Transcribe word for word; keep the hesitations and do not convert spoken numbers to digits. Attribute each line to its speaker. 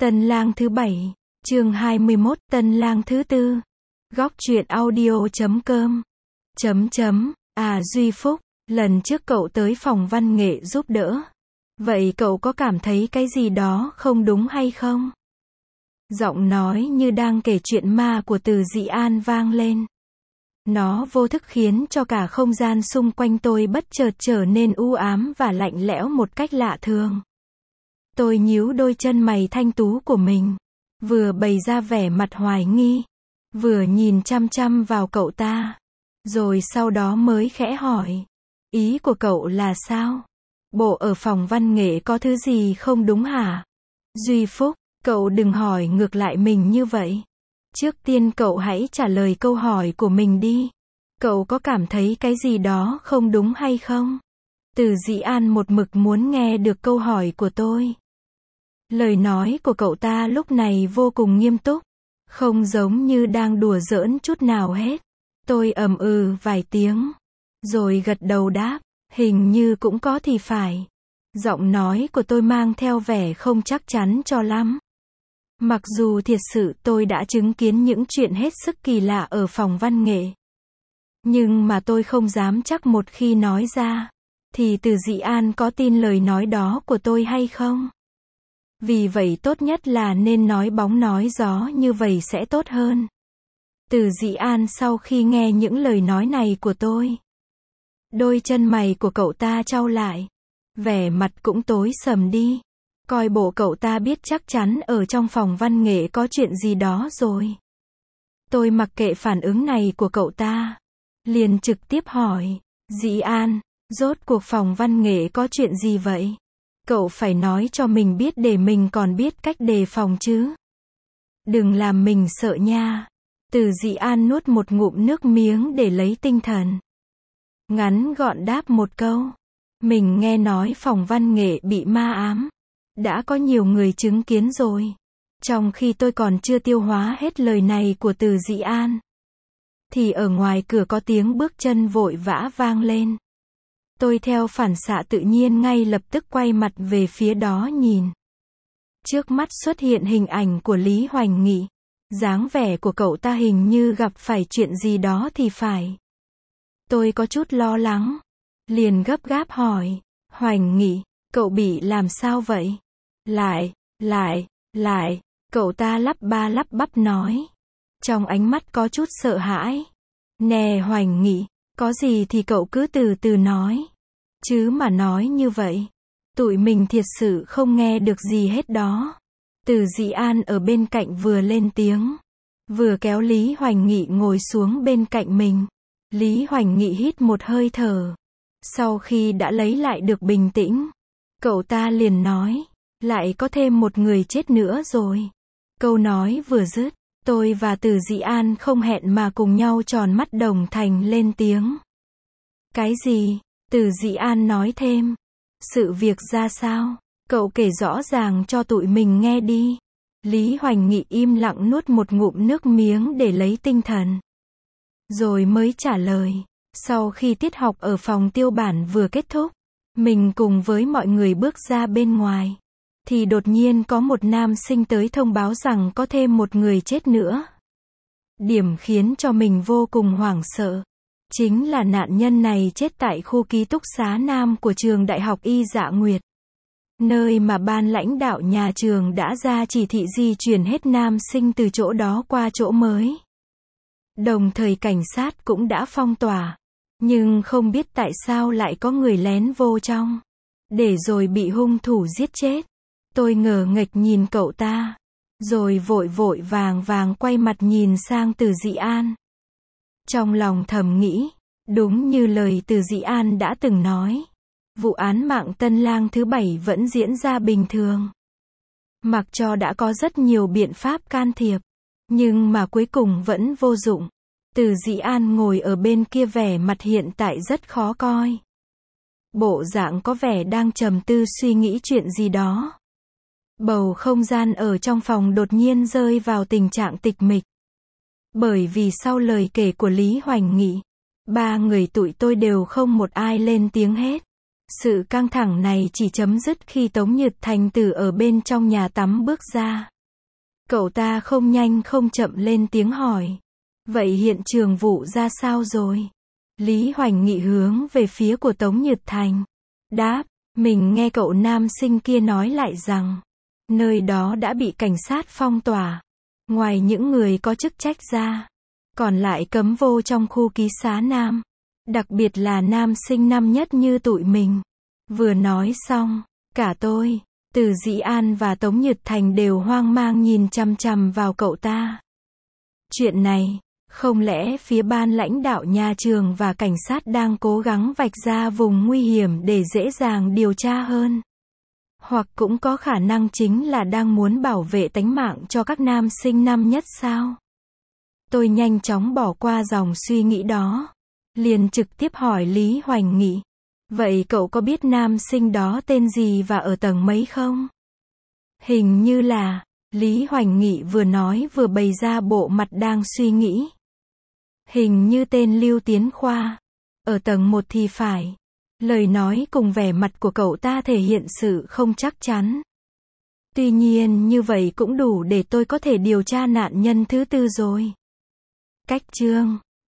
Speaker 1: Tân lang thứ bảy, chương hai mươi mốt, tân lang thứ tư. Góc truyện audio chấm com. Chấm chấm, à Duy Phúc, lần trước cậu tới phòng văn nghệ giúp đỡ. Vậy cậu có cảm thấy cái gì đó không đúng hay không? Giọng nói như đang kể chuyện ma của Từ Dị An vang lên. Nó vô thức khiến cho cả không gian xung quanh tôi bất chợt trở nên u ám và lạnh lẽo một cách lạ thường. Tôi nhíu đôi chân mày thanh tú của mình, vừa bày ra vẻ mặt hoài nghi, vừa nhìn chăm chăm vào cậu ta, rồi sau đó mới khẽ hỏi, ý của cậu là sao? Bộ ở phòng văn nghệ có thứ gì không đúng hả? Duy Phúc, cậu đừng hỏi ngược lại mình như vậy. Trước tiên cậu hãy trả lời câu hỏi của mình đi. Cậu có cảm thấy cái gì đó không đúng hay không? Từ Dị An một mực muốn nghe được câu hỏi của tôi. Lời nói của cậu ta lúc này vô cùng nghiêm túc, không giống như đang đùa giỡn chút nào hết. Tôi ầm ừ vài tiếng, rồi gật đầu đáp, hình như cũng có thì phải. Giọng nói của tôi mang theo vẻ không chắc chắn cho lắm. Mặc dù thiệt sự tôi đã chứng kiến những chuyện hết sức kỳ lạ ở phòng văn nghệ, nhưng mà tôi không dám chắc một khi nói ra, thì Từ Dị An có tin lời nói đó của tôi hay không. Vì vậy tốt nhất là nên nói bóng nói gió như vậy sẽ tốt hơn. Từ Dị An sau khi nghe những lời nói này của tôi, đôi chân mày của cậu ta chau lại, vẻ mặt cũng tối sầm đi. Coi bộ cậu ta biết chắc chắn ở trong phòng văn nghệ có chuyện gì đó rồi. Tôi mặc kệ phản ứng này của cậu ta, liền trực tiếp hỏi, Dị An, rốt cuộc phòng văn nghệ có chuyện gì vậy? Cậu phải nói cho mình biết để mình còn biết cách đề phòng chứ. Đừng làm mình sợ nha. Từ Dị An nuốt một ngụm nước miếng để lấy tinh thần. Ngắn gọn đáp một câu. Mình nghe nói phòng văn nghệ bị ma ám. Đã có nhiều người chứng kiến rồi. Trong khi tôi còn chưa tiêu hóa hết lời này của Từ Dị An, thì ở ngoài cửa có tiếng bước chân vội vã vang lên. Tôi theo phản xạ tự nhiên ngay lập tức quay mặt về phía đó nhìn. Trước mắt xuất hiện hình ảnh của Lý Hoành Nghị. Dáng vẻ của cậu ta hình như gặp phải chuyện gì đó thì phải. Tôi có chút lo lắng, liền gấp gáp hỏi, Hoành Nghị, cậu bị làm sao vậy? Lại, lại, lại, cậu ta lắp ba lắp bắp nói. Trong ánh mắt có chút sợ hãi. Nè Hoành Nghị, có gì thì cậu cứ từ từ nói. Chứ mà nói như vậy, tụi mình thiệt sự không nghe được gì hết đó. Từ Dị An ở bên cạnh vừa lên tiếng, vừa kéo Lý Hoành Nghị ngồi xuống bên cạnh mình. Lý Hoành Nghị hít một hơi thở. Sau khi đã lấy lại được bình tĩnh, cậu ta liền nói, lại có thêm một người chết nữa rồi. Câu nói vừa dứt, tôi và Từ Dị An không hẹn mà cùng nhau tròn mắt đồng thành lên tiếng. Cái gì? Từ Dị An nói thêm. Sự việc ra sao? Cậu kể rõ ràng cho tụi mình nghe đi. Lý Hoành Nghị im lặng nuốt một ngụm nước miếng để lấy tinh thần, rồi mới trả lời. Sau khi tiết học ở phòng tiêu bản vừa kết thúc, mình cùng với mọi người bước ra bên ngoài, thì đột nhiên có một nam sinh tới thông báo rằng có thêm một người chết nữa. Điểm khiến cho mình vô cùng hoảng sợ, chính là nạn nhân này chết tại khu ký túc xá nam của trường Đại học Y Dạ Nguyệt, nơi mà ban lãnh đạo nhà trường đã ra chỉ thị di chuyển hết nam sinh từ chỗ đó qua chỗ mới. Đồng thời cảnh sát cũng đã phong tỏa, nhưng không biết tại sao lại có người lén vô trong, để rồi bị hung thủ giết chết. Tôi ngờ nghệch nhìn cậu ta, rồi vội vội vàng vàng quay mặt nhìn sang Từ Dị An. Trong lòng thầm nghĩ, đúng như lời Từ Dị An đã từng nói, vụ án mạng tân lang thứ bảy vẫn diễn ra bình thường. Mặc cho đã có rất nhiều biện pháp can thiệp, nhưng mà cuối cùng vẫn vô dụng. Từ Dị An ngồi ở bên kia vẻ mặt hiện tại rất khó coi. Bộ dạng có vẻ đang trầm tư suy nghĩ chuyện gì đó. Bầu không gian ở trong phòng đột nhiên rơi vào tình trạng tịch mịch. Bởi vì sau lời kể của Lý Hoành Nghị, ba người tụi tôi đều không một ai lên tiếng hết. Sự căng thẳng này chỉ chấm dứt khi Tống Nhật Thành từ ở bên trong nhà tắm bước ra. Cậu ta không nhanh không chậm lên tiếng hỏi. Vậy hiện trường vụ ra sao rồi? Lý Hoành Nghị hướng về phía của Tống Nhật Thành. Đáp, mình nghe cậu nam sinh kia nói lại rằng, nơi đó đã bị cảnh sát phong tỏa. Ngoài những người có chức trách ra, còn lại cấm vô trong khu ký xá nam. Đặc biệt là nam sinh năm nhất như tụi mình. Vừa nói xong, cả tôi, Từ Dĩ An và Tống Nhật Thành đều hoang mang nhìn chằm chằm vào cậu ta. Chuyện này, không lẽ phía ban lãnh đạo nhà trường và cảnh sát đang cố gắng vạch ra vùng nguy hiểm để dễ dàng điều tra hơn? Hoặc cũng có khả năng chính là đang muốn bảo vệ tánh mạng cho các nam sinh năm nhất sao? Tôi nhanh chóng bỏ qua dòng suy nghĩ đó. Liền trực tiếp hỏi Lý Hoành Nghị. Vậy cậu có biết nam sinh đó tên gì và ở tầng mấy không? Hình như là, Lý Hoành Nghị vừa nói vừa bày ra bộ mặt đang suy nghĩ. Hình như tên Lưu Tiến Khoa. Ở tầng một thì phải. Lời nói cùng vẻ mặt của cậu ta thể hiện sự không chắc chắn. Tuy nhiên như vậy cũng đủ để tôi có thể điều tra nạn nhân thứ tư rồi. Cách chương